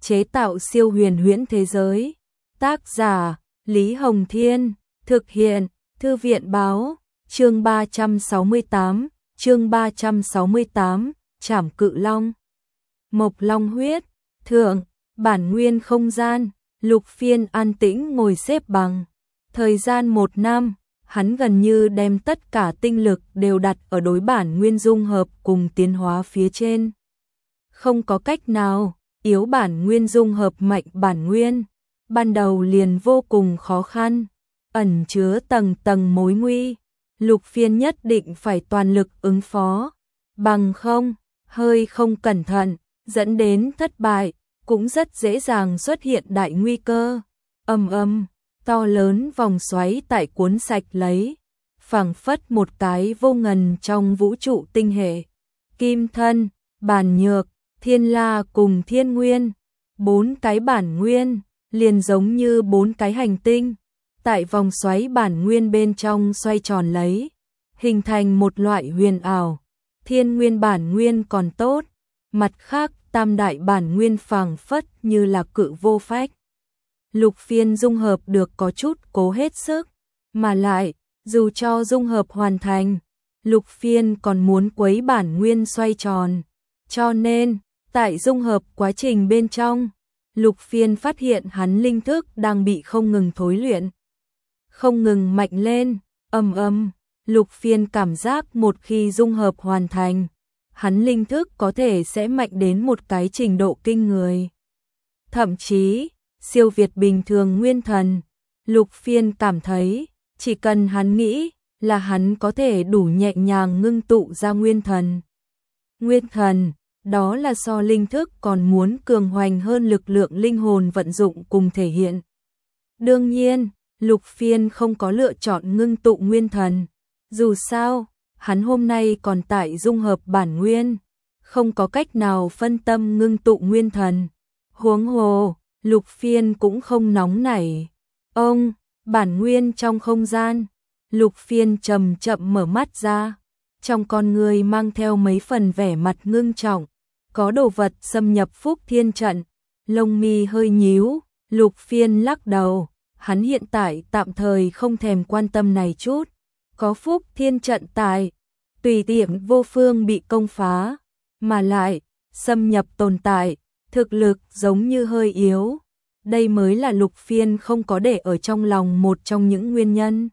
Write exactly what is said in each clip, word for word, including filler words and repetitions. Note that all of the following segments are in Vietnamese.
chế tạo siêu huyền huyễn thế giới. Tác giả Lý Hồng Thiên, thực hiện Thư viện Báo, chương ba trăm sáu mươi tám, chương ba trăm sáu mươi tám, Trảm Cự Long. Mộc Long huyết, thượng, bản nguyên không gian, Lục Phiên an tĩnh ngồi xếp bằng. Thời gian một năm, hắn gần như đem tất cả tinh lực đều đặt ở đối bản nguyên dung hợp cùng tiến hóa phía trên. Không có cách nào, yếu bản nguyên dung hợp mạnh bản nguyên, ban đầu liền vô cùng khó khăn, ẩn chứa tầng tầng mối nguy. Lục Phiên nhất định phải toàn lực ứng phó, bằng không, hơi không cẩn thận, dẫn đến thất bại, cũng rất dễ dàng xuất hiện đại nguy cơ. Ầm ầm, to lớn vòng xoáy tại cuốn sạch lấy, phảng phất một cái vô ngần trong vũ trụ tinh hệ. Kim Thân, Bản Nhược, Thiên La cùng Thiên Nguyên, bốn cái bản nguyên, liền giống như bốn cái hành tinh, tại vòng xoáy bản nguyên bên trong xoay tròn lấy, hình thành một loại huyền ảo. Thiên Nguyên bản nguyên còn tốt, mặt khác tam đại bản nguyên phảng phất như là cự vô phách. Lục Phiên dung hợp được có chút cố hết sức, mà lại, dù cho dung hợp hoàn thành, Lục Phiên còn muốn quấy bản nguyên xoay tròn, cho nên, tại dung hợp quá trình bên trong, Lục Phiên phát hiện hắn linh thức đang bị không ngừng thối luyện, không ngừng mạnh lên. Ầm ầm, Lục Phiên cảm giác một khi dung hợp hoàn thành, hắn linh thức có thể sẽ mạnh đến một cái trình độ kinh người. Thậm chí, siêu việt bình thường nguyên thần. Lục Phiên cảm thấy, chỉ cần hắn nghĩ, là hắn có thể đủ nhẹ nhàng ngưng tụ ra nguyên thần. Nguyên thần, đó là so linh thức còn muốn cường hoành hơn lực lượng linh hồn vận dụng cùng thể hiện. Đương nhiên, Lục Phiên không có lựa chọn ngưng tụ nguyên thần. Dù sao, hắn hôm nay còn tại dung hợp bản nguyên, không có cách nào phân tâm ngưng tụ nguyên thần. Huống hồ, Lục Phiên cũng không nóng nảy. Ông, bản nguyên trong không gian, Lục Phiên chậm chậm mở mắt ra, trong con người mang theo mấy phần vẻ mặt ngưng trọng, có đồ vật xâm nhập Phúc Thiên trận. Lông mi hơi nhíu, Lục Phiên lắc đầu, hắn hiện tại tạm thời không thèm quan tâm này chút, có Phúc Thiên trận tại, tùy tiện vô phương bị công phá, mà lại, xâm nhập tồn tại, thực lực giống như hơi yếu. Đây mới là Lục Phiên không có để ở trong lòng một trong những nguyên nhân.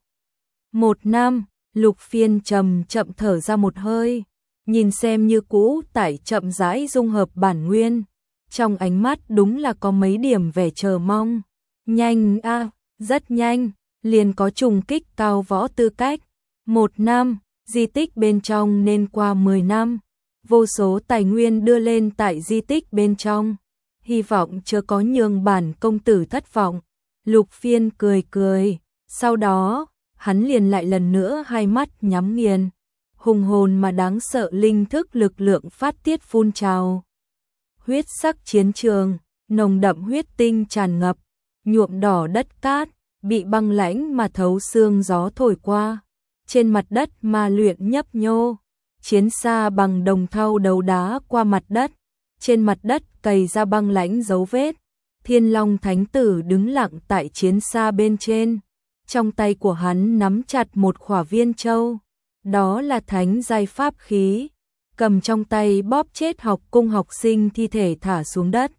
Một năm, Lục Phiên chậm chậm thở ra một hơi, nhìn xem như cũ tại chậm rãi dung hợp bản nguyên, trong ánh mắt đúng là có mấy điểm vẻ chờ mong. Nhanh a, à, rất nhanh, liền có trùng kích cao võ tư cách. Một năm, di tích bên trong nên qua mười năm, vô số tài nguyên đưa lên tại di tích bên trong, hy vọng chưa có nhường bản công tử thất vọng. Lục Phiên cười cười, sau đó, hắn liền lại lần nữa hai mắt nhắm nghiền, hùng hồn mà đáng sợ linh thức lực lượng phát tiết phun trào. Huyết sắc chiến trường, nồng đậm huyết tinh tràn ngập, nhuộm đỏ đất cát, bị băng lãnh mà thấu xương gió thổi qua. Trên mặt đất ma luyện nhấp nhô, chiến xa bằng đồng thau đấu đá qua mặt đất, trên mặt đất cày ra băng lãnh dấu vết. Thiên Long Thánh Tử đứng lặng tại chiến xa bên trên, trong tay của hắn nắm chặt một khỏa viên châu, đó là thánh giai pháp khí, cầm trong tay bóp chết học cung học sinh thi thể thả xuống đất.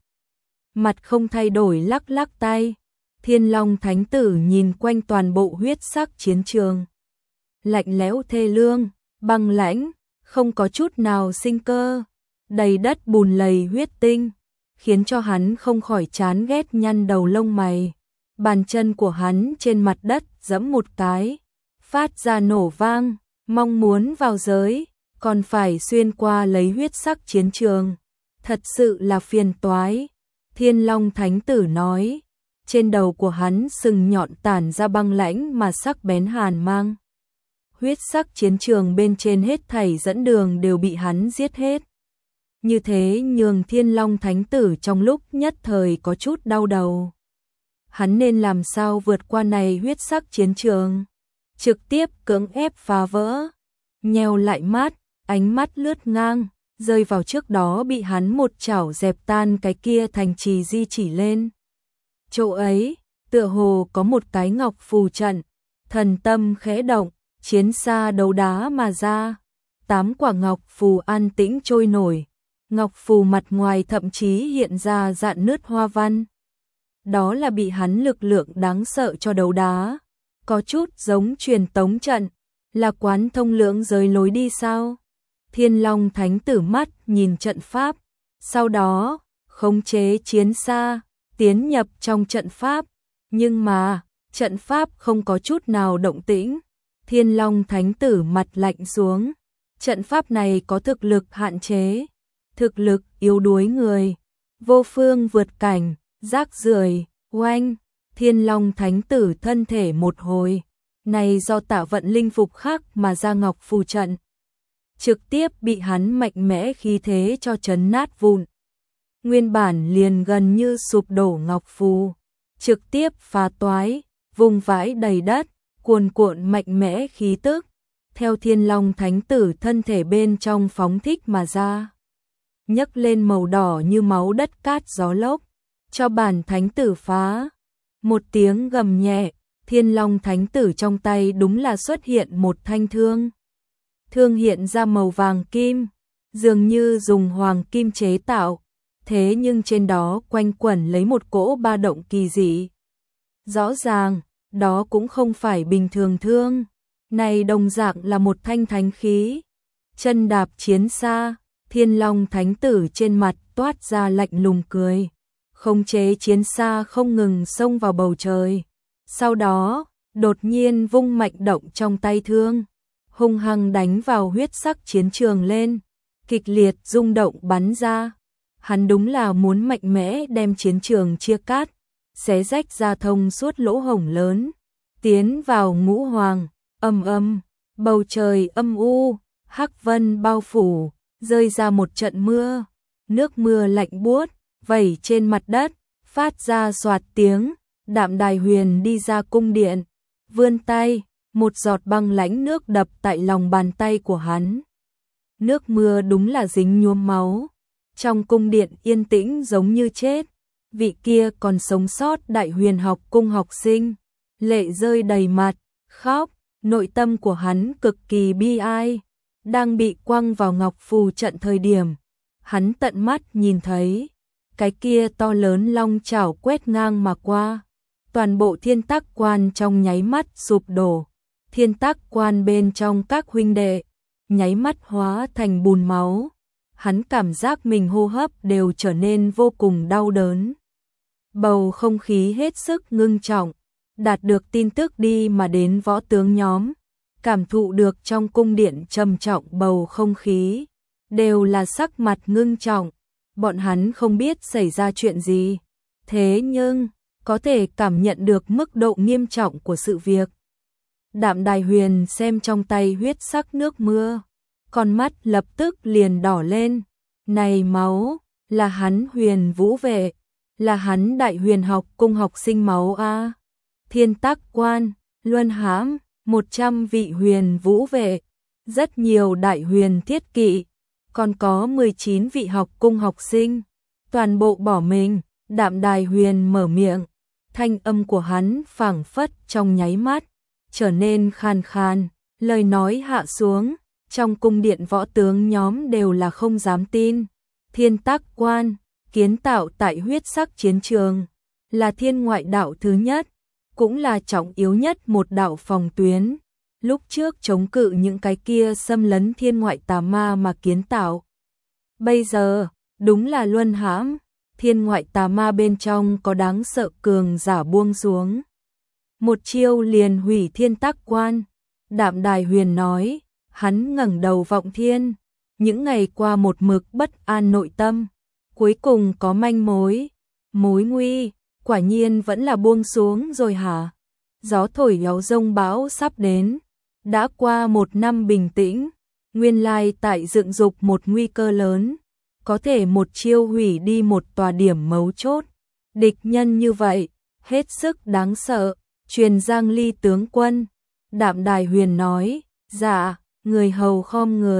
Mặt không thay đổi lắc lắc tay, Thiên Long Thánh Tử nhìn quanh toàn bộ huyết sắc chiến trường. Lạnh lẽo thê lương, băng lãnh, không có chút nào sinh cơ, đầy đất bùn lầy huyết tinh, khiến cho hắn không khỏi chán ghét nhăn đầu lông mày. Bàn chân của hắn trên mặt đất giẫm một cái, phát ra nổ vang, mong muốn vào giới, còn phải xuyên qua lấy huyết sắc chiến trường. Thật sự là phiền toái. Thiên Long Thánh Tử nói, trên đầu của hắn sừng nhọn tản ra băng lãnh mà sắc bén hàn mang. Huyết sắc chiến trường bên trên hết thảy dẫn đường đều bị hắn giết hết. Như thế nhường Thiên Long Thánh Tử trong lúc nhất thời có chút đau đầu. Hắn nên làm sao vượt qua này huyết sắc chiến trường? Trực tiếp cưỡng ép phá vỡ, nheo lại mắt, ánh mắt lướt ngang, rơi vào trước đó bị hắn một chảo dẹp tan cái kia thành trì di chỉ lên. Chỗ ấy, tựa hồ có một cái ngọc phù trận, thần tâm khẽ động, chiến xa đấu đá mà ra. Tám quả ngọc phù an tĩnh trôi nổi, ngọc phù mặt ngoài thậm chí hiện ra dạn nứt hoa văn. Đó là bị hắn lực lượng đáng sợ cho đấu đá, có chút giống truyền tống trận, là quán thông lưỡng giới lối đi sao? Thiên Long Thánh Tử mắt nhìn trận pháp, sau đó khống chế chiến xa, tiến nhập trong trận pháp, nhưng mà trận pháp không có chút nào động tĩnh. Thiên Long Thánh Tử mặt lạnh xuống, trận pháp này có thực lực hạn chế, thực lực yếu đuối người, vô phương vượt cảnh, rác rưởi. Oanh, Thiên Long Thánh Tử thân thể một hồi, này do tạo vận linh phục khắc mà ra ngọc phù trận, trực tiếp bị hắn mạnh mẽ khí thế cho chấn nát vụn. Nguyên bản liền gần như sụp đổ ngọc phù, trực tiếp phá toái, vùng vãi đầy đất, cuồn cuộn mạnh mẽ khí tức, theo Thiên Long Thánh Tử thân thể bên trong phóng thích mà ra, nhấc lên màu đỏ như máu đất cát gió lốc, cho bản Thánh Tử phá. Một tiếng gầm nhẹ, Thiên Long Thánh Tử trong tay đúng là xuất hiện một thanh thương. Thương hiện ra màu vàng kim, dường như dùng hoàng kim chế tạo, thế nhưng trên đó quanh quẩn lấy một cỗ ba động kỳ dị. Rõ ràng, đó cũng không phải bình thường thương, này đồng dạng là một thanh thánh khí. Chân đạp chiến xa, Thiên Long Thánh Tử trên mặt toát ra lạnh lùng cười, khống chế chiến xa không ngừng xông vào bầu trời. Sau đó, đột nhiên vung mạnh động trong tay thương, hung hăng đánh vào huyết sắc chiến trường lên, kịch liệt rung động bắn ra. Hắn đúng là muốn mạnh mẽ đem chiến trường chia cắt, xé rách ra thông suốt lỗ hổng lớn, tiến vào ngũ hoàng. Âm âm, bầu trời âm u, hắc vân bao phủ, rơi ra một trận mưa, nước mưa lạnh buốt vẩy trên mặt đất, phát ra xoạt tiếng. Đạm Đài Huyền đi ra cung điện, vươn tay, một giọt băng lãnh nước đập tại lòng bàn tay của hắn. Nước mưa đúng là dính nhuốm máu. Trong cung điện yên tĩnh giống như chết, vị kia còn sống sót Đại Huyền học cung học sinh, lệ rơi đầy mặt, khóc, nội tâm của hắn cực kỳ bi ai. Đang bị quăng vào ngọc phù trận thời điểm, hắn tận mắt nhìn thấy cái kia to lớn long chảo quét ngang mà qua, toàn bộ Thiên Tắc Quan trong nháy mắt sụp đổ. Thiên Tắc Quan bên trong các huynh đệ nháy mắt hóa thành bùn máu. Hắn cảm giác mình hô hấp đều trở nên vô cùng đau đớn. Bầu không khí hết sức ngưng trọng, đạt được tin tức đi mà đến võ tướng nhóm, cảm thụ được trong cung điện trầm trọng bầu không khí, đều là sắc mặt ngưng trọng. Bọn hắn không biết xảy ra chuyện gì, thế nhưng có thể cảm nhận được mức độ nghiêm trọng của sự việc. Đạm Đài Huyền xem trong tay huyết sắc nước mưa, con mắt lập tức liền đỏ lên. Này máu, là hắn Huyền Vũ vệ, là hắn Đại Huyền học cung học sinh máu a. Thiên Tắc Quan, luân hãm, một trăm vị Huyền Vũ vệ, rất nhiều Đại Huyền thiết kỵ, còn có mười chín vị học cung học sinh, toàn bộ bỏ mình. Đạm Đài Huyền mở miệng, thanh âm của hắn phảng phất trong nháy mắt trở nên khàn khàn, lời nói hạ xuống, trong cung điện võ tướng nhóm đều là không dám tin. Thiên Tắc Quan, kiến tạo tại huyết sắc chiến trường, là thiên ngoại đạo thứ nhất, cũng là trọng yếu nhất một đạo phòng tuyến, lúc trước chống cự những cái kia xâm lấn thiên ngoại tà ma mà kiến tạo. Bây giờ, đúng là luân hãm, thiên ngoại tà ma bên trong có đáng sợ cường giả buông xuống. Một chiêu liền hủy Thiên Tắc Quan. Đạm Đài Huyền nói, hắn ngẩng đầu vọng thiên, những ngày qua một mực bất an nội tâm, cuối cùng có manh mối, mối nguy, quả nhiên vẫn là buông xuống rồi hả? Gió thổi gió rông bão sắp đến, đã qua một năm bình tĩnh, nguyên lai tại dựng dục một nguy cơ lớn, có thể một chiêu hủy đi một tòa điểm mấu chốt. Địch nhân như vậy, hết sức đáng sợ. Truyền Giang Ly tướng quân. Đạm Đài Huyền nói, dạ, người hầu khom người,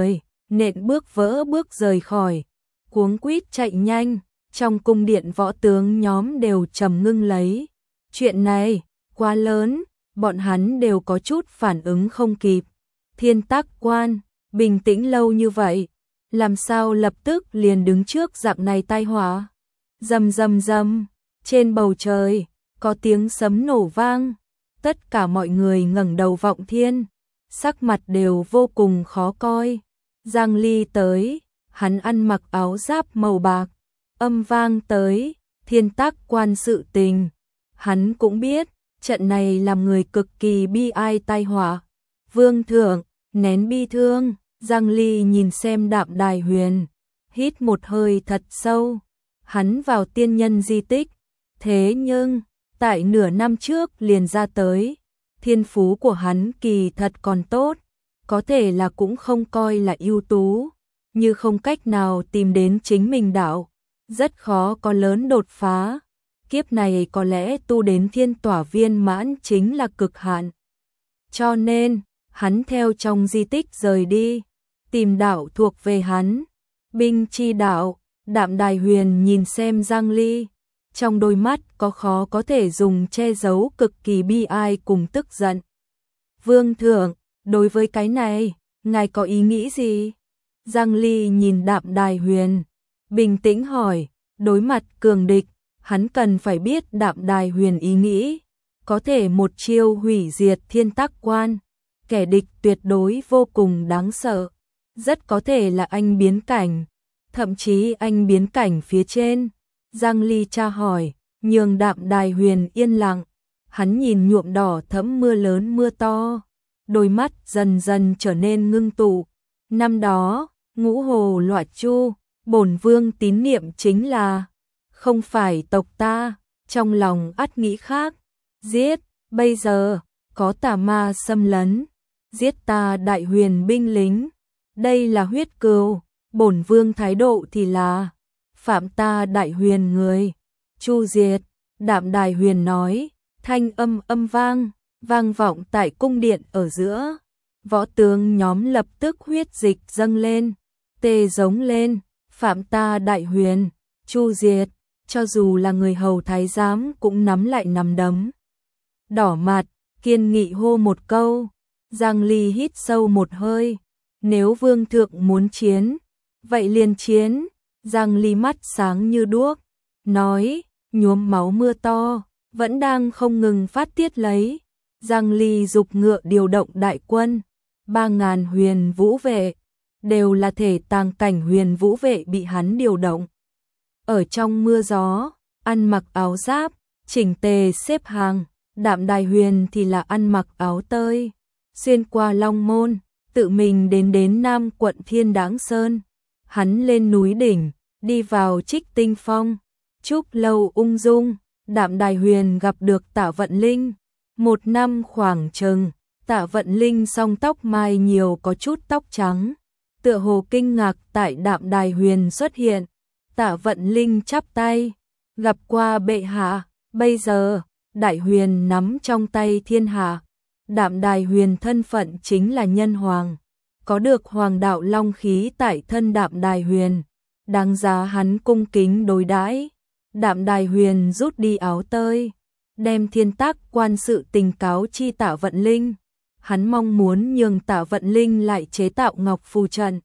nện bước vỡ bước rời khỏi, cuống quýt chạy nhanh, trong cung điện võ tướng nhóm đều trầm ngưng lấy. Chuyện này, quá lớn, bọn hắn đều có chút phản ứng không kịp. Thiên Tắc Quan, bình tĩnh lâu như vậy, làm sao lập tức liền đứng trước dạng này tai họa. Rầm rầm rầm, trên bầu trời, có tiếng sấm nổ vang, tất cả mọi người ngẩng đầu vọng thiên, sắc mặt đều vô cùng khó coi. Giang Ly tới, hắn ăn mặc áo giáp màu bạc, âm vang tới, Thiên Tắc Quan sự tình. Hắn cũng biết, trận này làm người cực kỳ bi ai tai họa. Vương thượng, nén bi thương, Giang Ly nhìn xem Đạm Đài Huyền, hít một hơi thật sâu. Hắn vào tiên nhân di tích, thế nhưng, tại nửa năm trước liền ra tới, thiên phú của hắn kỳ thật còn tốt, có thể là cũng không coi là ưu tú, như không cách nào tìm đến chính mình đạo, rất khó có lớn đột phá. Kiếp này có lẽ tu đến thiên tỏa viên mãn chính là cực hạn. Cho nên, hắn theo trong di tích rời đi, tìm đạo thuộc về hắn. Binh chi đạo, Đạm Đài Huyền nhìn xem Giang Ly, trong đôi mắt có khó có thể dùng che giấu cực kỳ bi ai cùng tức giận. Vương thượng, đối với cái này, ngài có ý nghĩ gì? Giang Ly nhìn Đạm Đài Huyền, bình tĩnh hỏi, đối mặt cường địch, hắn cần phải biết Đạm Đài Huyền ý nghĩ, có thể một chiêu hủy diệt Thiên Tắc Quan, kẻ địch tuyệt đối vô cùng đáng sợ, rất có thể là anh biến cảnh, thậm chí anh biến cảnh phía trên. Giang Ly tra hỏi, nhường Đạm Đài Huyền yên lặng, hắn nhìn nhuộm đỏ thẫm mưa lớn mưa to, đôi mắt dần dần trở nên ngưng tụ. Năm đó, Ngũ Hồ Loạt Chu, bổn vương tín niệm chính là không phải tộc ta, trong lòng ắt nghĩ khác, giết, bây giờ, có tà ma xâm lấn, giết ta Đại Huyền binh lính, đây là huyết cừu, bổn vương thái độ thì là phạm ta Đại Huyền người, chu diệt. Đạm Đài Huyền nói, thanh âm âm vang, vang vọng tại cung điện ở giữa, võ tướng nhóm lập tức huyết dịch dâng lên, tê giống lên, phạm ta Đại Huyền, chu diệt. Cho dù là người hầu thái giám cũng nắm lại nắm đấm. Đỏ mặt, kiên nghị hô một câu. Giang Ly hít sâu một hơi. Nếu vương thượng muốn chiến, vậy liền chiến. Giang Ly mắt sáng như đuốc, nói, nhuốm máu mưa to, vẫn đang không ngừng phát tiết lấy. Giang Ly dục ngựa điều động đại quân, ba ngàn huyền vũ vệ, đều là thể tàng cảnh huyền vũ vệ bị hắn điều động. Ở trong mưa gió, ăn mặc áo giáp, chỉnh tề xếp hàng, Đạm Đài Huyền thì là ăn mặc áo tơi, xuyên qua Long Môn, tự mình đến đến Nam quận Thiên Đáng Sơn. Hắn lên núi đỉnh, đi vào Trích Tinh Phong, Trúc Lâu ung dung, Đạm Đài Huyền gặp được Tạ Vận Linh. Một năm khoảng chừng, Tạ Vận Linh song tóc mai nhiều có chút tóc trắng, tựa hồ kinh ngạc tại Đạm Đài Huyền xuất hiện. Tạ Vận Linh chắp tay, gặp qua bệ hạ, bây giờ, Đại Huyền nắm trong tay thiên hạ. Đạm Đài Huyền thân phận chính là nhân hoàng, có được hoàng đạo long khí tại thân Đạm Đài Huyền, đáng giá hắn cung kính đối đãi. Đạm Đài Huyền rút đi áo tơi, đem Thiên Tắc Quan sự tình cáo chi Tạ Vận Linh. Hắn mong muốn nhường Tạ Vận Linh lại chế tạo ngọc phù trận.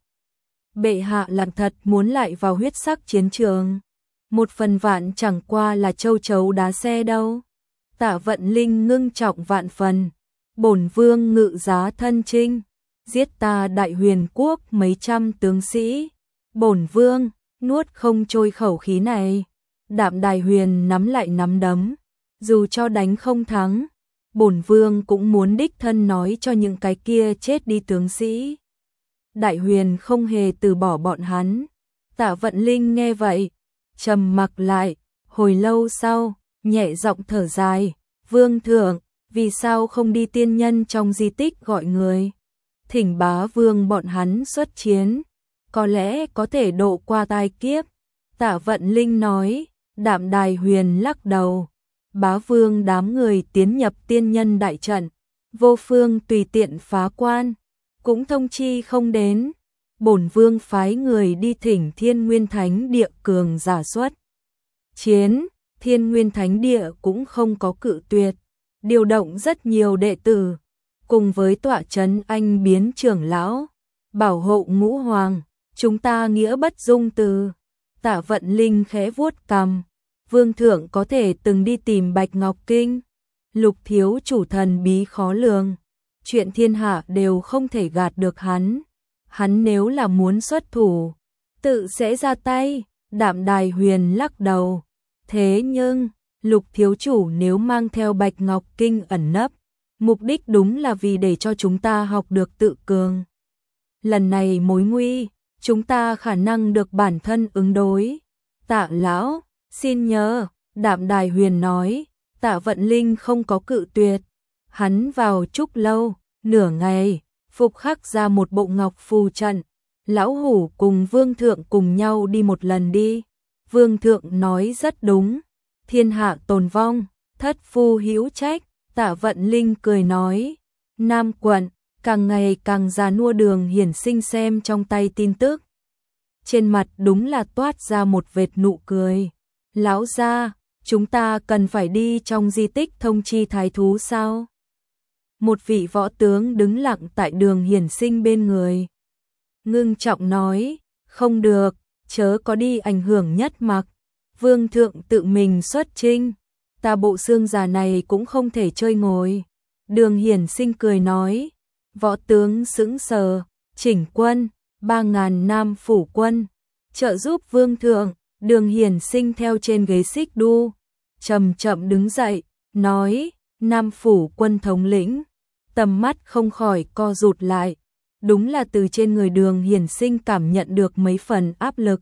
Bệ hạ làm thật muốn lại vào huyết sắc chiến trường. Một phần vạn chẳng qua là châu chấu đá xe đâu. Tạ Vận Linh ngưng trọng vạn phần. Bổn vương ngự giá thân chinh, giết ta Đại Huyền quốc mấy trăm tướng sĩ. Bổn vương nuốt không trôi khẩu khí này. Đạm Đài Huyền nắm lại nắm đấm, dù cho đánh không thắng, bổn vương cũng muốn đích thân nói cho những cái kia chết đi tướng sĩ. Đại Huyền không hề từ bỏ bọn hắn. Tạ Vận Linh nghe vậy, trầm mặc lại, hồi lâu sau, nhẹ giọng thở dài, vương thượng, vì sao không đi tiên nhân trong di tích gọi người, thỉnh bá vương bọn hắn xuất chiến, có lẽ có thể độ qua tai kiếp. Tạ Vận Linh nói. Đạm Đài Huyền lắc đầu, bá vương đám người tiến nhập tiên nhân đại trận, vô phương tùy tiện phá quan, cũng thông chi không đến. bổn vương phái người đi thỉnh Thiên Nguyên Thánh Địa cường giả xuất chiến, Thiên Nguyên Thánh Địa cũng không có cự tuyệt, điều động rất nhiều đệ tử, cùng với tọa trấn anh biến trưởng lão, bảo hộ ngũ hoàng, chúng ta nghĩa bất dung từ. Tạ Vận Linh khẽ vuốt cằm, vương thượng có thể từng đi tìm Bạch Ngọc Kinh, Lục thiếu chủ thần bí khó lường, chuyện thiên hạ đều không thể gạt được hắn, hắn nếu là muốn xuất thủ, tự sẽ ra tay. Đạm Đài Huyền lắc đầu, thế nhưng, Lục thiếu chủ nếu mang theo Bạch Ngọc Kinh ẩn nấp, mục đích đúng là vì để cho chúng ta học được tự cường. Lần này mối nguy, chúng ta khả năng được bản thân ứng đối. Tạ lão, xin nhớ, Đạm Đài Huyền nói, Tạ Vận Linh không có cự tuyệt. Hắn vào trúc lâu, nửa ngày, phục khắc ra một bộ ngọc phù trận. Lão hủ cùng vương thượng cùng nhau đi một lần đi. Vương thượng nói rất đúng, thiên hạ tồn vong, thất phu hữu trách. Tạ Vận Linh cười nói, Nam quận, càng ngày càng già nua Đường Hiển Sinh xem trong tay tin tức. Trên mặt đúng là toát ra một vệt nụ cười. Lão gia, chúng ta cần phải đi trong di tích thông chi thái thú sao? Một vị võ tướng đứng lặng tại Đường Hiển Sinh bên người. Ngưng trọng nói, không được, chớ có đi ảnh hưởng nhất mặc. Vương thượng tự mình xuất chinh, ta bộ xương già này cũng không thể chơi ngồi. Đường Hiển Sinh cười nói, võ tướng sững sờ, chỉnh quân, ba ngàn nam phủ quân, trợ giúp vương thượng. Đường Hiển Sinh theo trên ghế xích đu, chậm chậm đứng dậy, nói, nam phủ quân thống lĩnh, tầm mắt không khỏi co rụt lại. Đúng là từ trên người Đường Hiển Sinh cảm nhận được mấy phần áp lực.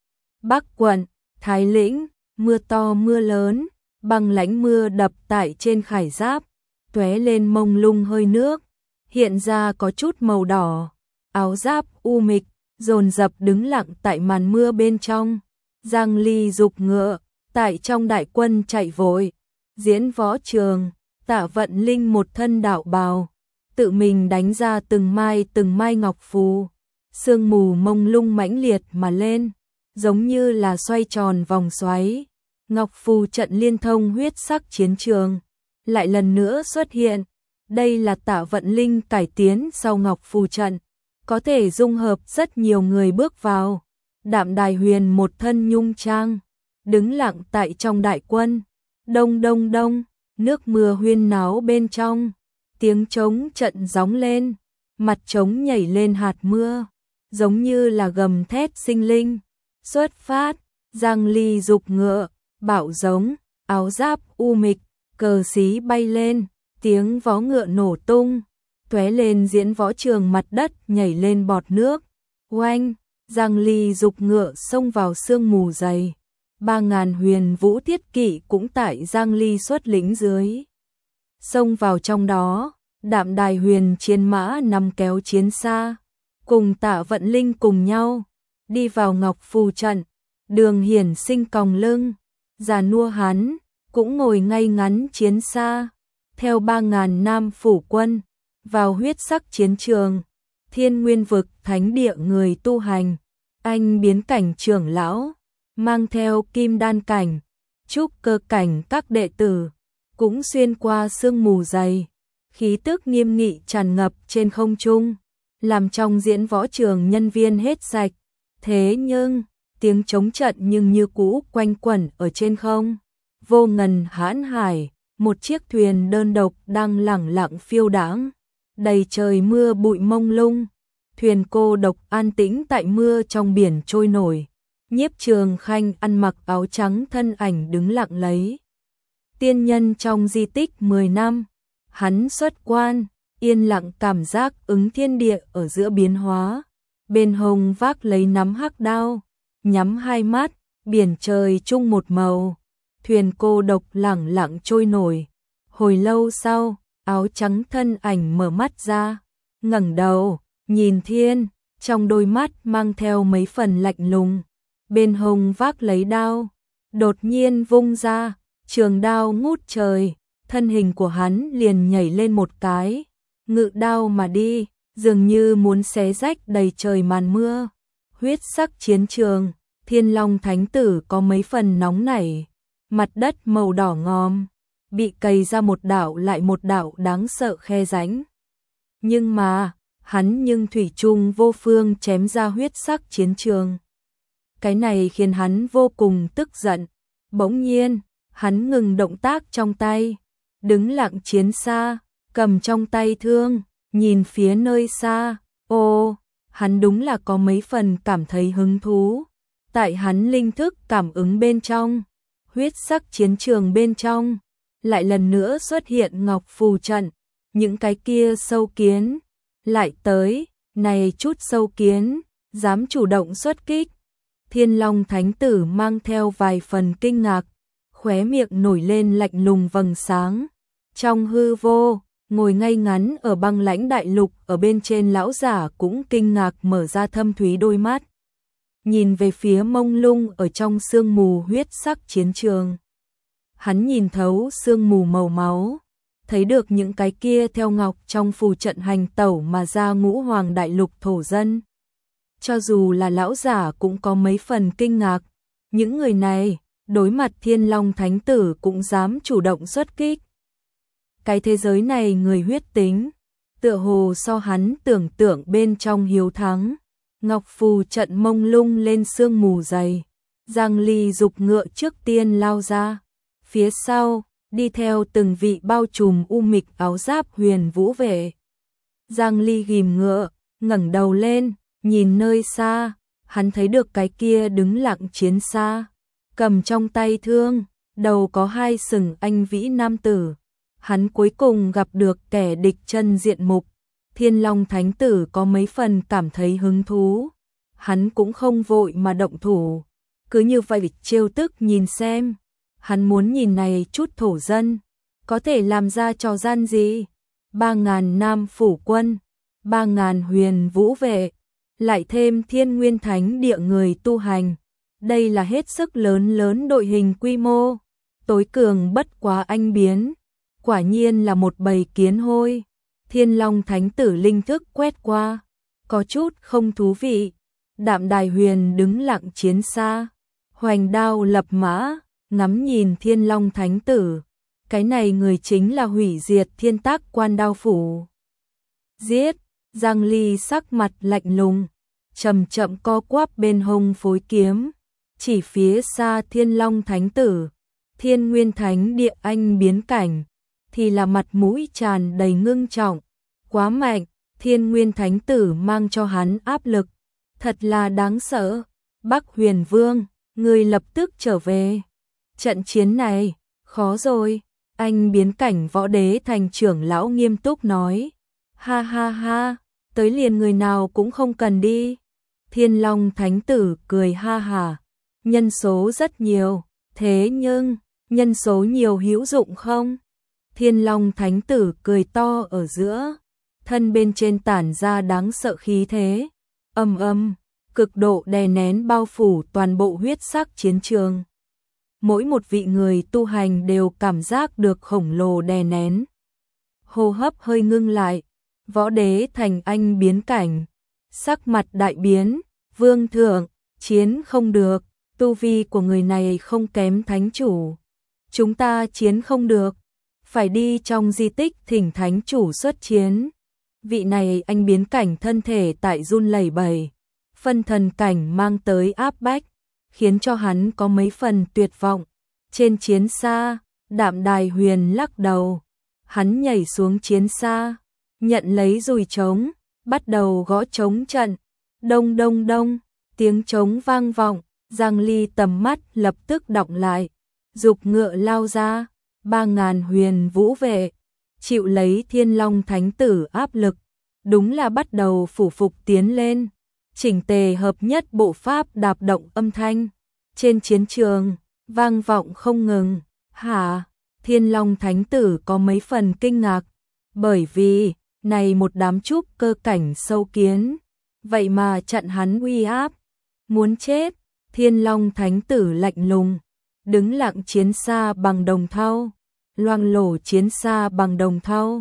Bắc quận, Thái lĩnh, mưa to mưa lớn, băng lãnh mưa đập tại trên khải giáp, tóe lên mông lung hơi nước, hiện ra có chút màu đỏ. Áo giáp u mịch, dồn dập đứng lặng tại màn mưa bên trong. Giang Ly dục ngựa, tại trong đại quân chạy vội. Diễn võ trường, Tạ Vận Linh một thân đạo bào, tự mình đánh ra từng mai từng mai ngọc phù. Sương mù mông lung mãnh liệt mà lên, giống như là xoay tròn vòng xoáy. Ngọc phù trận liên thông huyết sắc chiến trường, lại lần nữa xuất hiện. Đây là Tạ Vận Linh cải tiến sau ngọc phù trận, có thể dung hợp rất nhiều người bước vào. Đạm Đài Huyền một thân nhung trang, đứng lặng tại trong đại quân. Đông đông đông, nước mưa huyên náo bên trong, tiếng trống trận gióng lên, mặt trống nhảy lên hạt mưa, giống như là gầm thét sinh linh. Xuất phát, Giang Ly dục ngựa, bạo giống, áo giáp u mịch, cờ xí bay lên, tiếng vó ngựa nổ tung, tóe lên diễn võ trường, mặt đất nhảy lên bọt nước. Oanh, Giang Ly dục ngựa xông vào sương mù dày. Ba ngàn huyền vũ thiết kỵ cũng tại Giang Ly xuất lĩnh dưới. Xông vào trong đó, Đạm Đài Huyền chiến mã nằm kéo chiến xa, cùng Tạ Vận Linh cùng nhau, đi vào ngọc phù trận. Đường Hiển Sinh còng lưng, già nua hắn, cũng ngồi ngay ngắn chiến xa, theo ba ngàn nam phủ quân, vào huyết sắc chiến trường. Thiên Nguyên vực thánh địa người tu hành, anh biến cảnh trưởng lão, mang theo kim đan cảnh, trúc cơ cảnh các đệ tử, cũng xuyên qua sương mù dày, khí tức nghiêm nghị tràn ngập trên không trung, làm trong diễn võ trường nhân viên hết sạch. Thế nhưng, tiếng trống trận nhưng như cũ quanh quẩn ở trên không. Vô ngần hãn hải, một chiếc thuyền đơn độc đang lẳng lặng phiêu đãng, đầy trời mưa bụi mông lung. Thuyền cô độc an tĩnh tại mưa trong biển trôi nổi. Nhiếp Trường Khanh ăn mặc áo trắng thân ảnh đứng lặng lấy. Tiên nhân trong di tích mười năm, hắn xuất quan, yên lặng cảm giác ứng thiên địa ở giữa biến hóa. Bên hông vác lấy nắm hắc đao, nhắm hai mắt, biển trời chung một màu. Thuyền cô độc lẳng lặng trôi nổi. Hồi lâu sau, áo trắng thân ảnh mở mắt ra, ngẩng đầu, nhìn thiên, trong đôi mắt mang theo mấy phần lạnh lùng. Bên hông vác lấy đao, đột nhiên vung ra, trường đao ngút trời, thân hình của hắn liền nhảy lên một cái, ngự đao mà đi. dường như muốn xé rách đầy trời màn mưa. Huyết sắc chiến trường, Thiên Long Thánh Tử có mấy phần nóng nảy, mặt đất màu đỏ ngòm, bị cày ra một đạo lại một đạo đáng sợ khe rãnh. Nhưng mà, hắn nhưng thủy chung vô phương chém ra huyết sắc chiến trường. Cái này khiến hắn vô cùng tức giận. Bỗng nhiên, hắn ngừng động tác trong tay, đứng lặng chiến xa, cầm trong tay thương, nhìn phía nơi xa. Ô, hắn đúng là có mấy phần cảm thấy hứng thú. Tại hắn linh thức cảm ứng bên trong, huyết sắc chiến trường bên trong, lại lần nữa xuất hiện ngọc phù trận. Những cái kia sâu kiến lại tới, này chút sâu kiến dám chủ động xuất kích. Thiên Long Thánh Tử mang theo vài phần kinh ngạc, khóe miệng nổi lên lạnh lùng vầng sáng. Trong hư vô, ngồi ngay ngắn ở băng lãnh đại lục ở bên trên lão giả cũng kinh ngạc mở ra thâm thúy đôi mắt, nhìn về phía mông lung ở trong sương mù huyết sắc chiến trường. Hắn nhìn thấu sương mù màu máu, thấy được những cái kia theo ngọc trong phù trận hành tẩu mà ra ngũ hoàng đại lục thổ dân. Cho dù là lão giả cũng có mấy phần kinh ngạc, những người này, đối mặt Thiên Long Thánh Tử cũng dám chủ động xuất kích. Cái thế giới này người huyết tính, tựa hồ so hắn tưởng tượng bên trong hiếu thắng. Ngọc phù trận mông lung lên sương mù dày, Giang Ly dục ngựa trước tiên lao ra, phía sau đi theo từng vị bao trùm u mịch áo giáp huyền vũ vệ. Giang Ly ghim ngựa, ngẩng đầu lên, nhìn nơi xa, hắn thấy được cái kia đứng lặng chiến xa, cầm trong tay thương, đầu có hai sừng anh vĩ nam tử. Hắn cuối cùng gặp được kẻ địch chân diện mục. Thiên Long Thánh Tử có mấy phần cảm thấy hứng thú. Hắn cũng không vội mà động thủ, cứ như vậy trêu tức nhìn xem. Hắn muốn nhìn này chút thổ dân có thể làm ra trò gian gì. Ba ngàn nam phủ quân, ba ngàn huyền vũ vệ, lại thêm Thiên Nguyên Thánh địa người tu hành. Đây là hết sức lớn lớn đội hình quy mô, tối cường bất quá anh biến. Quả nhiên là một bầy kiến hôi. Thiên Long Thánh Tử linh thức quét qua, có chút không thú vị. Đạm Đài Huyền đứng lặng chiến xa, hoành đao lập mã, ngắm nhìn Thiên Long Thánh Tử. Cái này người chính là hủy diệt Thiên Tác Quan Đao phủ. Giết! Giang Ly sắc mặt lạnh lùng, chậm chậm co quắp bên hông phối kiếm, chỉ phía xa Thiên Long Thánh Tử. Thiên Nguyên Thánh địa anh biến cảnh thì là mặt mũi tràn đầy ngưng trọng. Quá mạnh, Thiên Nguyên Thánh Tử mang cho hắn áp lực, thật là đáng sợ. Bắc Huyền Vương, người lập tức trở về. Trận chiến này, khó rồi. Anh biến cảnh Võ Đế Thành trưởng lão nghiêm túc nói. Ha ha ha, tới liền người nào cũng không cần đi. Thiên Long Thánh Tử cười ha hà. Nhân số rất nhiều, thế nhưng, nhân số nhiều hữu dụng không? Thiên Long Thánh Tử cười to ở giữa, thân bên trên tản ra đáng sợ khí thế. Âm âm, cực độ đè nén bao phủ toàn bộ huyết sắc chiến trường. Mỗi một vị người tu hành đều cảm giác được khổng lồ đè nén. Hô hấp hơi ngưng lại, Võ Đế Thành anh biến cảnh, sắc mặt đại biến. Vương thượng, chiến không được, tu vi của người này không kém thánh chủ. Chúng ta chiến không được, phải đi trong di tích thỉnh thánh chủ xuất chiến. Vị này anh biến cảnh thân thể tại run lẩy bẩy, phân thần cảnh mang tới áp bách, khiến cho hắn có mấy phần tuyệt vọng. Trên chiến xa, Đạm Đài Huyền lắc đầu, hắn nhảy xuống chiến xa, nhận lấy dùi trống, bắt đầu gõ trống trận. Đông đông đông, tiếng trống vang vọng, Giang Ly tầm mắt lập tức đọng lại, dục ngựa lao ra. Ba ngàn huyền vũ vệ, chịu lấy Thiên Long Thánh Tử áp lực, đúng là bắt đầu phủ phục tiến lên. Chỉnh tề hợp nhất bộ pháp đạp động âm thanh, trên chiến trường, vang vọng không ngừng. Hả? Thiên Long Thánh Tử có mấy phần kinh ngạc, bởi vì, này một đám trúc cơ cảnh sâu kiến, vậy mà chặn hắn uy áp. Muốn chết. Thiên Long Thánh Tử lạnh lùng, đứng lặng chiến xa bằng đồng thau, loang lổ chiến xa bằng đồng thau,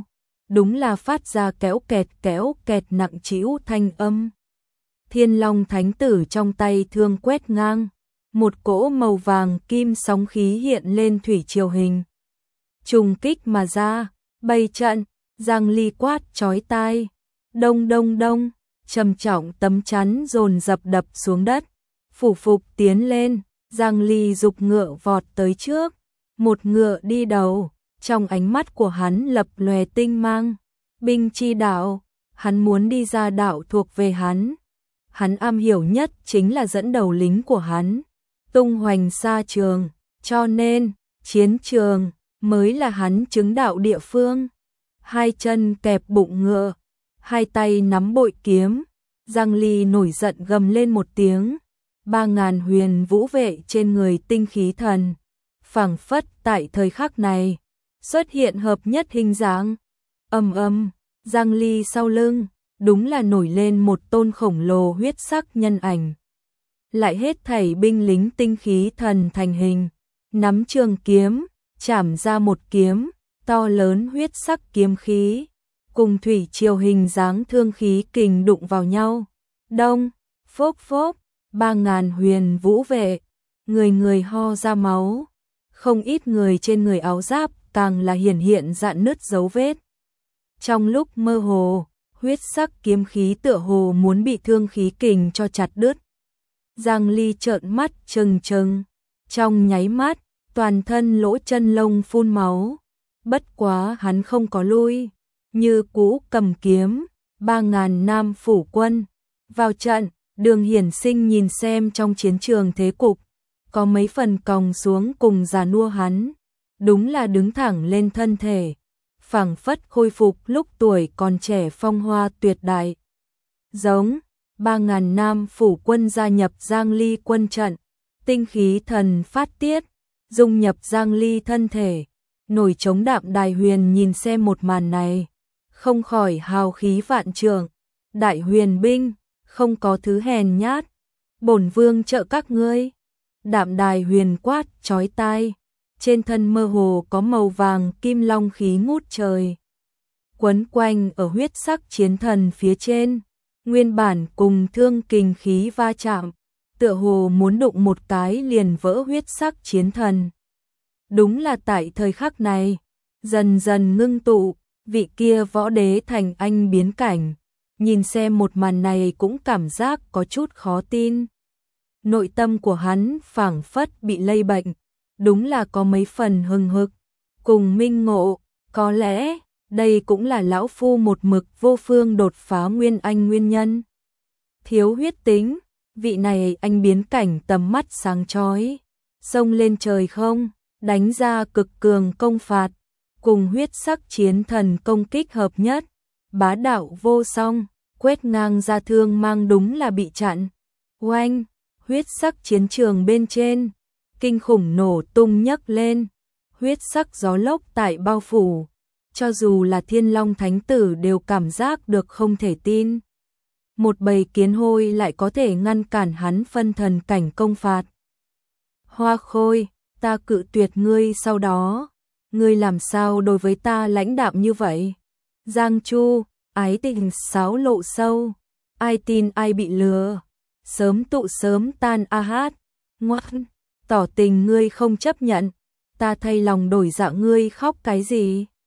đúng là phát ra kéo kẹt kéo kẹt nặng trĩu thanh âm. Thiên Long Thánh Tử trong tay thương quét ngang, một cỗ màu vàng kim sóng khí hiện lên thủy triều hình. Trùng kích mà ra, bày trận, Giang Ly quát chói tai. Đông đông đông, trầm trọng tấm chắn dồn dập đập xuống đất. Phủ phục tiến lên, Giang Ly dục ngựa vọt tới trước. Một ngựa đi đầu, trong ánh mắt của hắn lập lòe tinh mang. Binh chi đạo, hắn muốn đi ra đạo thuộc về hắn. Hắn am hiểu nhất chính là dẫn đầu lính của hắn. Tung hoành xa trường, cho nên, chiến trường mới là hắn chứng đạo địa phương. Hai chân kẹp bụng ngựa, hai tay nắm bội kiếm, Giang Ly nổi giận gầm lên một tiếng. Ba ngàn huyền vũ vệ trên người tinh khí thần, phảng phất tại thời khắc này, xuất hiện hợp nhất hình dáng. Ầm ầm, Giang Ly sau lưng, đúng là nổi lên một tôn khổng lồ huyết sắc nhân ảnh. Lại hết thảy binh lính tinh khí thần thành hình, nắm trường kiếm, chảm ra một kiếm, to lớn huyết sắc kiếm khí, cùng thủy triều hình dáng thương khí kình đụng vào nhau. Đông, phốc phốc, ba ngàn huyền vũ vệ, người người ho ra máu, không ít người trên người áo giáp càng là hiển hiện rạn nứt dấu vết. Trong lúc mơ hồ, huyết sắc kiếm khí tựa hồ muốn bị thương khí kình cho chặt đứt. Giang Ly trợn mắt trừng trừng, trong nháy mắt, toàn thân lỗ chân lông phun máu. Bất quá hắn không có lui, như cũ cầm kiếm, ba ngàn nam phủ quân vào trận. Đường Hiển Sinh nhìn xem trong chiến trường thế cục, có mấy phần còng xuống cùng già nua hắn, đúng là đứng thẳng lên thân thể, phảng phất khôi phục lúc tuổi còn trẻ phong hoa tuyệt đại. Giống, ba ngàn nam phủ quân gia nhập Giang Ly quân trận, tinh khí thần phát tiết, dung nhập Giang Ly thân thể. Nổi trống Đạm Đài Huyền nhìn xem một màn này, không khỏi hào khí vạn trượng. Đại huyền binh, không có thứ hèn nhát, bổn vương trợ các ngươi. Đạm Đài Huyền quát chói tai, trên thân mơ hồ có màu vàng kim long khí ngút trời, quấn quanh ở huyết sắc chiến thần phía trên, nguyên bản cùng thương kình khí va chạm, tựa hồ muốn đụng một cái liền vỡ huyết sắc chiến thần. Đúng là tại thời khắc này, dần dần ngưng tụ, vị kia võ đế thành anh biến cảnh, nhìn xem một màn này cũng cảm giác có chút khó tin. Nội tâm của hắn phảng phất bị lây bệnh, đúng là có mấy phần hừng hực, cùng minh ngộ, có lẽ đây cũng là lão phu một mực vô phương đột phá nguyên anh nguyên nhân. Thiếu huyết tính, vị này anh biến cảnh tầm mắt sáng chói, xông lên trời không, đánh ra cực cường công phạt, cùng huyết sắc chiến thần công kích hợp nhất, bá đạo vô song, quét ngang ra thương mang đúng là bị chặn. Oanh, huyết sắc chiến trường bên trên, kinh khủng nổ tung nhấc lên, huyết sắc gió lốc tại bao phủ, cho dù là Thiên Long Thánh Tử đều cảm giác được không thể tin. Một bầy kiến hôi lại có thể ngăn cản hắn phân thần cảnh công phạt. Hoa Khôi, ta cự tuyệt ngươi sau đó, ngươi làm sao đối với ta lãnh đạm như vậy? Giang Chu, ái tình sáo lộ sâu, ai tin ai bị lừa, sớm tụ sớm tan a hát, ngoan, tỏ tình ngươi không chấp nhận, ta thay lòng đổi dạ ngươi khóc cái gì?